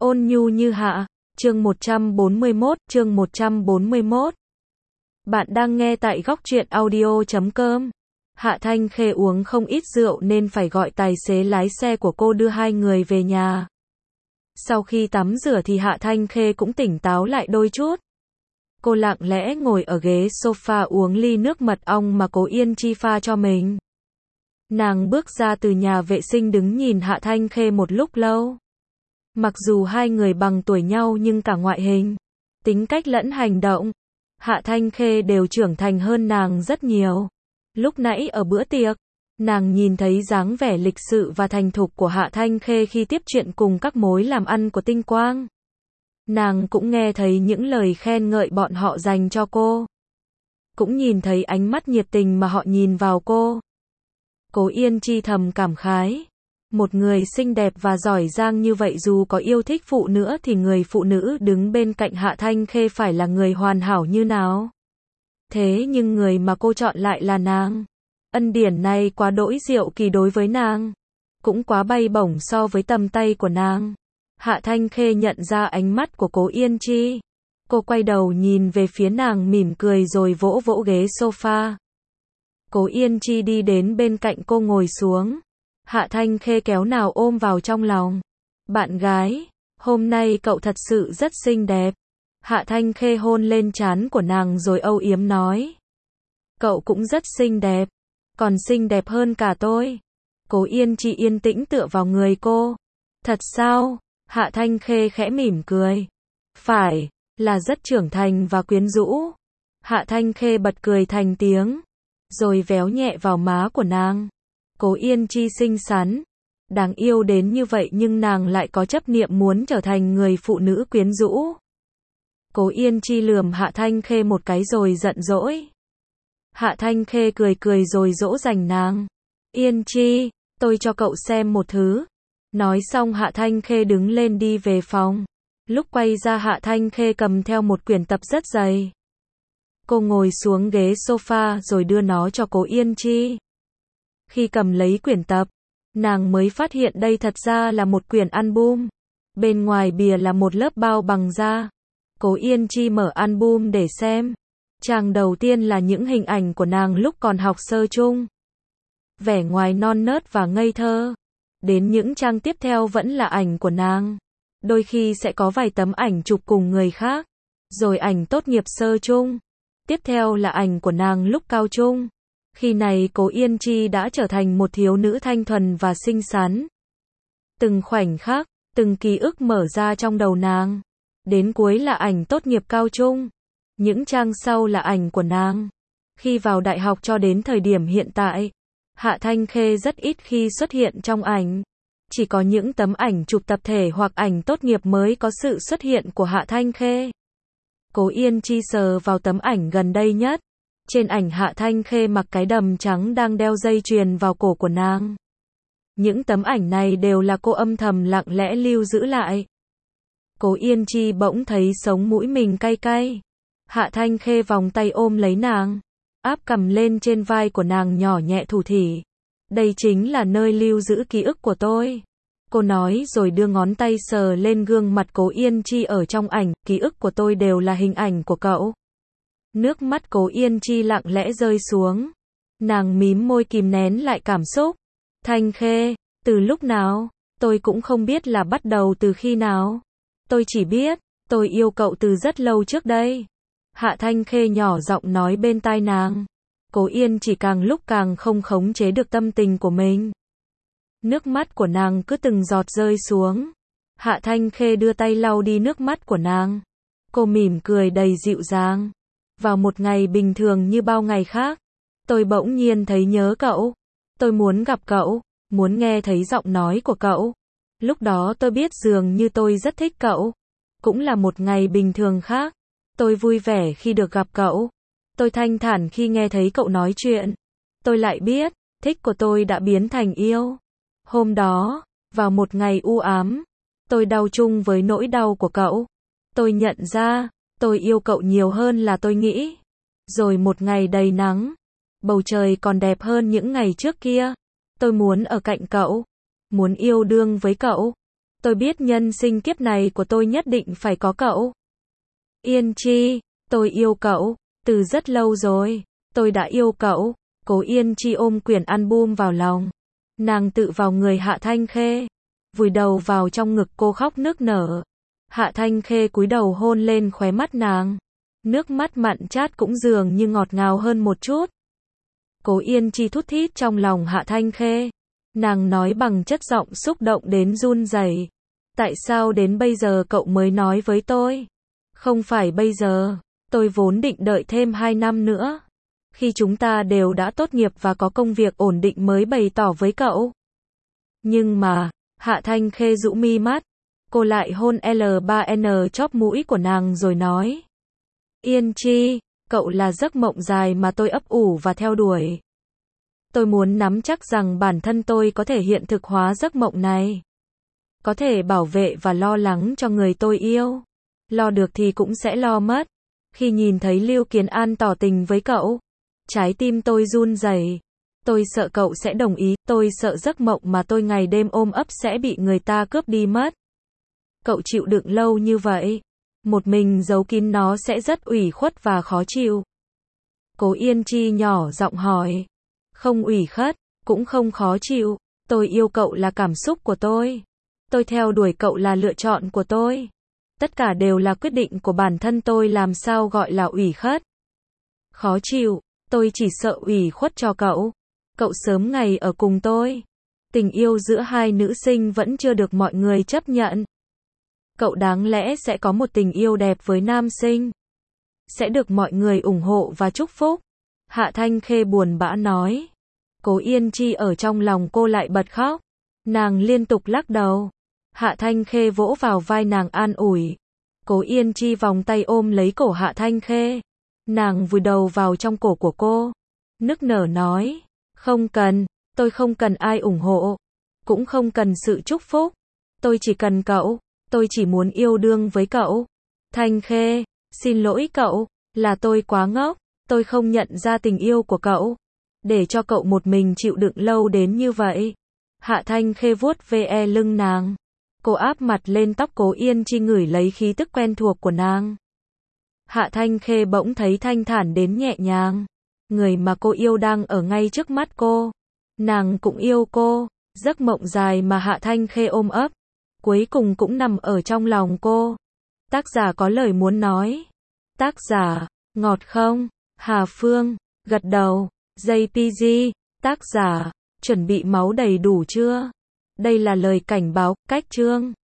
Ôn nhu như hạ, chương 141. Bạn đang nghe tại góc truyện audio.com. Hạ Thanh Khê uống không ít rượu nên phải gọi tài xế lái xe của cô đưa hai người về nhà. Sau khi tắm rửa thì Hạ Thanh Khê cũng tỉnh táo lại đôi chút. Cô lặng lẽ ngồi ở ghế sofa uống ly nước mật ong mà Cố Yên Chi pha cho mình. Nàng bước ra từ nhà vệ sinh đứng nhìn Hạ Thanh Khê một lúc lâu. Mặc dù hai người bằng tuổi nhau nhưng cả ngoại hình, tính cách lẫn hành động, Hạ Thanh Khê đều trưởng thành hơn nàng rất nhiều. Lúc nãy ở bữa tiệc, nàng nhìn thấy dáng vẻ lịch sự và thành thục của Hạ Thanh Khê khi tiếp chuyện cùng các mối làm ăn của Tinh Quang. Nàng cũng nghe thấy những lời khen ngợi bọn họ dành cho cô. Cũng nhìn thấy ánh mắt nhiệt tình mà họ nhìn vào cô. Cố Yên Chi thầm cảm khái. Một người xinh đẹp và giỏi giang như vậy dù có yêu thích phụ nữa thì người phụ nữ đứng bên cạnh Hạ Thanh Khê phải là người hoàn hảo như nào. Thế nhưng người mà cô chọn lại là nàng. Ân điển này quá đỗi diệu kỳ đối với nàng. Cũng quá bay bổng so với tầm tay của nàng. Hạ Thanh Khê nhận ra ánh mắt của Cố Yên Chi. Cô quay đầu nhìn về phía nàng mỉm cười rồi vỗ vỗ ghế sofa. Cố Yên Chi đi đến bên cạnh cô ngồi xuống. Hạ Thanh Khê kéo nào ôm vào trong lòng. Bạn gái, hôm nay cậu thật sự rất xinh đẹp. Hạ Thanh Khê hôn lên trán của nàng rồi âu yếm nói. Cậu cũng rất xinh đẹp. Còn xinh đẹp hơn cả tôi. Cố Yên Chi yên tĩnh tựa vào người cô. Thật sao? Hạ Thanh Khê khẽ mỉm cười. Phải, là rất trưởng thành và quyến rũ. Hạ Thanh Khê bật cười thành tiếng. Rồi véo nhẹ vào má của nàng. Cố Yên Chi xinh xắn, đáng yêu đến như vậy nhưng nàng lại có chấp niệm muốn trở thành người phụ nữ quyến rũ. Cố Yên Chi lườm Hạ Thanh Khê một cái rồi giận dỗi. Hạ Thanh Khê cười cười rồi dỗ dành nàng. Yên Chi, tôi cho cậu xem một thứ. Nói xong Hạ Thanh Khê đứng lên đi về phòng. Lúc quay ra Hạ Thanh Khê cầm theo một quyển tập rất dày. Cô ngồi xuống ghế sofa rồi đưa nó cho Cố Yên Chi. Khi cầm lấy quyển tập, nàng mới phát hiện đây thật ra là một quyển album. Bên ngoài bìa là một lớp bao bằng da. Cố Yên Chi mở album để xem. Trang đầu tiên là những hình ảnh của nàng lúc còn học sơ chung. Vẻ ngoài non nớt và ngây thơ. Đến những trang tiếp theo vẫn là ảnh của nàng. Đôi khi sẽ có vài tấm ảnh chụp cùng người khác. Rồi ảnh tốt nghiệp sơ chung. Tiếp theo là ảnh của nàng lúc cao trung. Khi này Cố Yên Chi đã trở thành một thiếu nữ thanh thuần và xinh xắn. Từng khoảnh khắc, từng ký ức mở ra trong đầu nàng. Đến cuối là ảnh tốt nghiệp cao trung. Những trang sau là ảnh của nàng. Khi vào đại học cho đến thời điểm hiện tại, Hạ Thanh Khê rất ít khi xuất hiện trong ảnh. Chỉ có những tấm ảnh chụp tập thể hoặc ảnh tốt nghiệp mới có sự xuất hiện của Hạ Thanh Khê. Cố Yên Chi sờ vào tấm ảnh gần đây nhất. Trên ảnh Hạ Thanh Khê mặc cái đầm trắng đang đeo dây chuyền vào cổ của nàng. Những tấm ảnh này đều là cô âm thầm lặng lẽ lưu giữ lại. Cố Yên Chi bỗng thấy sống mũi mình cay cay. Hạ Thanh Khê vòng tay ôm lấy nàng. Áp cằm lên trên vai của nàng nhỏ nhẹ thủ thỉ. Đây chính là nơi lưu giữ ký ức của tôi. Cô nói rồi đưa ngón tay sờ lên gương mặt Cố Yên Chi ở trong ảnh. Ký ức của tôi đều là hình ảnh của cậu. Nước mắt Cố Yên Chi lặng lẽ rơi xuống. Nàng mím môi kìm nén lại cảm xúc. Thanh Khê, từ lúc nào? Tôi cũng không biết là bắt đầu từ khi nào. Tôi chỉ biết, tôi yêu cậu từ rất lâu trước đây. Hạ Thanh Khê nhỏ giọng nói bên tai nàng. Cố Yên chỉ càng lúc càng không khống chế được tâm tình của mình. Nước mắt của nàng cứ từng giọt rơi xuống. Hạ Thanh Khê đưa tay lau đi nước mắt của nàng. Cô mỉm cười đầy dịu dàng. Vào một ngày bình thường như bao ngày khác, tôi bỗng nhiên thấy nhớ cậu. Tôi muốn gặp cậu, muốn nghe thấy giọng nói của cậu. Lúc đó tôi biết dường như tôi rất thích cậu. Cũng là một ngày bình thường khác. Tôi vui vẻ khi được gặp cậu. Tôi thanh thản khi nghe thấy cậu nói chuyện. Tôi lại biết, thích của tôi đã biến thành yêu. Hôm đó, vào một ngày u ám, tôi đau chung với nỗi đau của cậu. Tôi nhận ra, tôi yêu cậu nhiều hơn là tôi nghĩ. Rồi một ngày đầy nắng, bầu trời còn đẹp hơn những ngày trước kia. Tôi muốn ở cạnh cậu, muốn yêu đương với cậu. Tôi biết nhân sinh kiếp này của tôi nhất định phải có cậu. Yên Chi, tôi yêu cậu, từ rất lâu rồi, tôi đã yêu cậu. Cố Yên Chi ôm quyển album vào lòng. Nàng tự vào người Hạ Thanh Khê, vùi đầu vào trong ngực cô khóc nức nở. Hạ Thanh Khê cúi đầu hôn lên khóe mắt nàng. Nước mắt mặn chát cũng dường như ngọt ngào hơn một chút. Cố Yên Chi thút thít trong lòng Hạ Thanh Khê. Nàng nói bằng chất giọng xúc động đến run rẩy. Tại sao đến bây giờ cậu mới nói với tôi? Không phải bây giờ, tôi vốn định đợi thêm 2 năm nữa. Khi chúng ta đều đã tốt nghiệp và có công việc ổn định mới bày tỏ với cậu. Nhưng mà, Hạ Thanh Khê rũ mi mắt. Cô lại hôn L3N chóp mũi của nàng rồi nói. Yên Chi, cậu là giấc mộng dài mà tôi ấp ủ và theo đuổi. Tôi muốn nắm chắc rằng bản thân tôi có thể hiện thực hóa giấc mộng này. Có thể bảo vệ và lo lắng cho người tôi yêu. Lo được thì cũng sẽ lo mất. Khi nhìn thấy Lưu Kiến An tỏ tình với cậu, trái tim tôi run rẩy. Tôi sợ cậu sẽ đồng ý, tôi sợ giấc mộng mà tôi ngày đêm ôm ấp sẽ bị người ta cướp đi mất. Cậu chịu đựng lâu như vậy, một mình giấu kín nó sẽ rất ủy khuất và khó chịu. Cố Yên Chi nhỏ giọng hỏi. Không ủy khuất, cũng không khó chịu. Tôi yêu cậu là cảm xúc của tôi. Tôi theo đuổi cậu là lựa chọn của tôi. Tất cả đều là quyết định của bản thân tôi, làm sao gọi là ủy khuất. Khó chịu, tôi chỉ sợ ủy khuất cho cậu. Cậu sớm ngày ở cùng tôi. Tình yêu giữa hai nữ sinh vẫn chưa được mọi người chấp nhận. Cậu đáng lẽ sẽ có một tình yêu đẹp với nam sinh. Sẽ được mọi người ủng hộ và chúc phúc. Hạ Thanh Khê buồn bã nói. Cố Yên Chi ở trong lòng cô lại bật khóc. Nàng liên tục lắc đầu. Hạ Thanh Khê vỗ vào vai nàng an ủi. Cố Yên Chi vòng tay ôm lấy cổ Hạ Thanh Khê. Nàng vùi đầu vào trong cổ của cô. Nức nở nói. Không cần, tôi không cần ai ủng hộ. Cũng không cần sự chúc phúc. Tôi chỉ cần cậu. Tôi chỉ muốn yêu đương với cậu. Thanh Khê, xin lỗi cậu, là tôi quá ngốc. Tôi không nhận ra tình yêu của cậu. Để cho cậu một mình chịu đựng lâu đến như vậy. Hạ Thanh Khê vuốt ve lưng nàng. Cô áp mặt lên tóc Cố Yên Chi ngửi lấy khí tức quen thuộc của nàng. Hạ Thanh Khê bỗng thấy thanh thản đến nhẹ nhàng. Người mà cô yêu đang ở ngay trước mắt cô. Nàng cũng yêu cô. Giấc mộng dài mà Hạ Thanh Khê ôm ấp, cuối cùng cũng nằm ở trong lòng cô. Tác giả có lời muốn nói. Tác giả, ngọt không? Hà Phương, gật đầu. JPG, tác giả, chuẩn bị máu đầy đủ chưa? Đây là lời cảnh báo, cách chương.